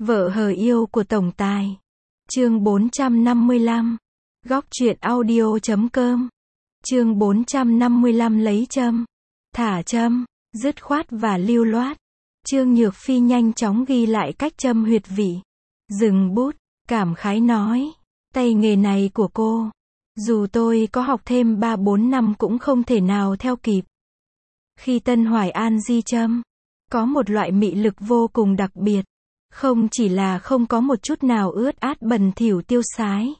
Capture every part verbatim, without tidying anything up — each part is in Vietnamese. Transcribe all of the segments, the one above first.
Vợ hờ yêu của tổng tài. Chương bốn trăm năm mươi lăm. Góc truyện audio chấm com. Chương bốn trăm năm mươi lăm lấy châm. Thả châm, dứt khoát và lưu loát. Trương Nhược Phi nhanh chóng ghi lại cách châm huyệt vị. Dừng bút, cảm khái nói. Tay nghề này của cô, dù tôi có học thêm ba bốn năm cũng không thể nào theo kịp. Khi Tân Hoài An di châm, có một loại mị lực vô cùng đặc biệt. Không chỉ là không có một chút nào ướt át bẩn thỉu tiêu sái,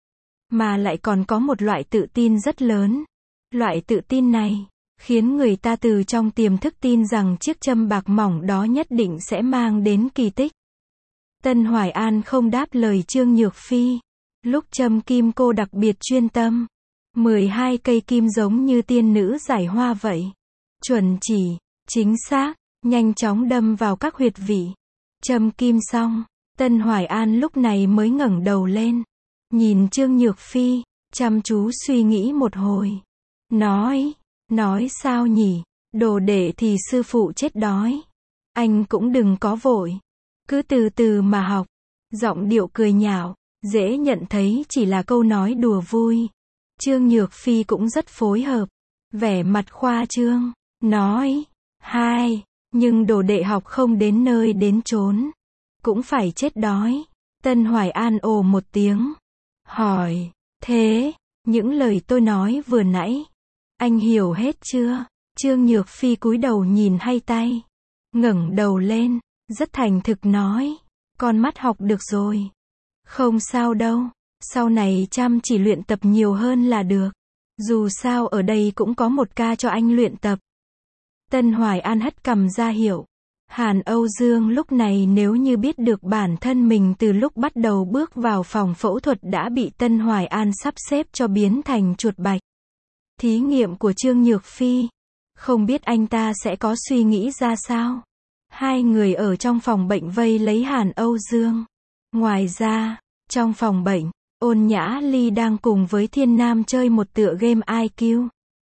mà lại còn có một loại tự tin rất lớn. Loại tự tin này khiến người ta từ trong tiềm thức tin rằng chiếc châm bạc mỏng đó nhất định sẽ mang đến kỳ tích. Tân Hoài An không đáp lời Trương Nhược Phi. Lúc châm kim cô đặc biệt chuyên tâm. mười hai cây kim giống như tiên nữ giải hoa vậy. Chuẩn chỉ, chính xác, nhanh chóng đâm vào các huyệt vị. Châm kim xong, Tân Hoài An lúc này mới ngẩng đầu lên. Nhìn Trương Nhược Phi, chăm chú suy nghĩ một hồi. Nói, nói sao nhỉ, đồ đệ thì sư phụ chết đói. Anh cũng đừng có vội, cứ từ từ mà học. Giọng điệu cười nhạo, dễ nhận thấy chỉ là câu nói đùa vui. Trương Nhược Phi cũng rất phối hợp, vẻ mặt khoa trương, nói, hai, nhưng đồ đệ học không đến nơi đến chốn, cũng phải chết đói. Tân Hoài An ồ một tiếng, hỏi, thế, những lời tôi nói vừa nãy, anh hiểu hết chưa? Trương Nhược Phi cúi đầu nhìn hai tay, ngẩng đầu lên, rất thành thực nói, con mắt học được rồi. Không sao đâu, sau này chăm chỉ luyện tập nhiều hơn là được. Dù sao ở đây cũng có một ca cho anh luyện tập. Tân Hoài An hất cằm ra hiệu. Hàn Âu Dương lúc này nếu như biết được bản thân mình từ lúc bắt đầu bước vào phòng phẫu thuật đã bị Tân Hoài An sắp xếp cho biến thành chuột bạch. Thí nghiệm của Trương Nhược Phi, không biết anh ta sẽ có suy nghĩ ra sao. Hai người ở trong phòng bệnh vây lấy Hàn Âu Dương. Ngoài ra, trong phòng bệnh, Ôn Nhã Ly đang cùng với Thiên Nam chơi một tựa game i kiu.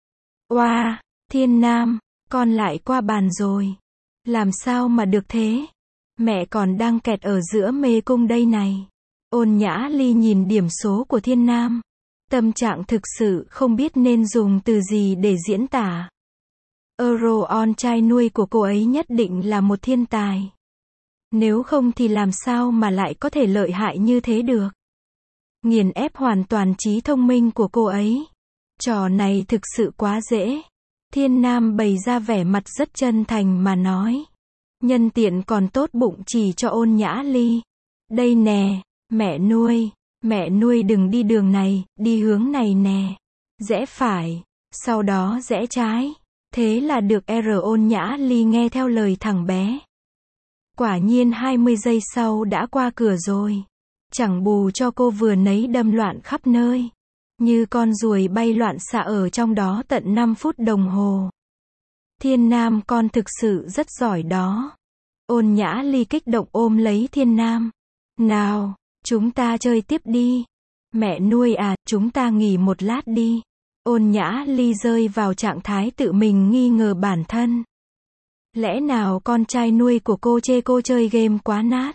Oa, wow, Thiên Nam, con lại qua bàn rồi. Làm sao mà được thế? Mẹ còn đang kẹt ở giữa mê cung đây này. Ôn Nhã Ly nhìn điểm số của Thiên Nam. Tâm trạng thực sự không biết nên dùng từ gì để diễn tả. Euro-on trai nuôi của cô ấy nhất định là một thiên tài. Nếu không thì làm sao mà lại có thể lợi hại như thế được. Nghiền ép hoàn toàn trí thông minh của cô ấy. Trò này thực sự quá dễ. Thiên Nam bày ra vẻ mặt rất chân thành mà nói. Nhân tiện còn tốt bụng chỉ cho Ôn Nhã Ly. Đây nè, mẹ nuôi, mẹ nuôi đừng đi đường này, đi hướng này nè. Rẽ phải, sau đó rẽ trái. Thế là được R. Ôn Nhã Ly nghe theo lời thằng bé. Quả nhiên hai mươi giây sau đã qua cửa rồi. Chẳng bù cho cô vừa nấy đâm loạn khắp nơi. Như con ruồi bay loạn xạ ở trong đó tận năm phút đồng hồ. Thiên Nam con thực sự rất giỏi đó. Ôn Nhã Ly kích động ôm lấy Thiên Nam. Nào, chúng ta chơi tiếp đi. Mẹ nuôi à, chúng ta nghỉ một lát đi. Ôn Nhã Ly rơi vào trạng thái tự mình nghi ngờ bản thân. Lẽ nào con trai nuôi của cô chê cô chơi game quá nát?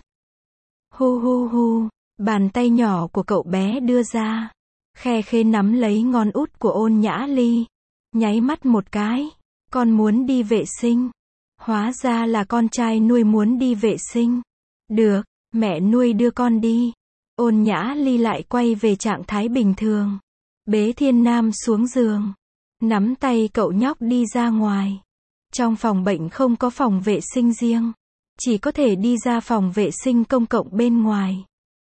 Hu hu hu, bàn tay nhỏ của cậu bé đưa ra. Khe khê nắm lấy ngón út của Ôn Nhã Ly. Nháy mắt một cái. Con muốn đi vệ sinh. Hóa ra là con trai nuôi muốn đi vệ sinh. Được, mẹ nuôi đưa con đi. Ôn Nhã Ly lại quay về trạng thái bình thường. Bế Thiên Nam xuống giường. Nắm tay cậu nhóc đi ra ngoài. Trong phòng bệnh không có phòng vệ sinh riêng. Chỉ có thể đi ra phòng vệ sinh công cộng bên ngoài.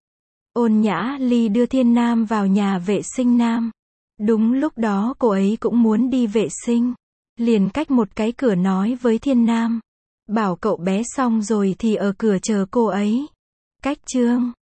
Ôn Nhã Ly đưa Thiên Nam vào nhà vệ sinh nam. Đúng lúc đó cô ấy cũng muốn đi vệ sinh. Liền cách một cái cửa nói với Thiên Nam. Bảo cậu bé xong rồi thì ở cửa chờ cô ấy. Cách chương.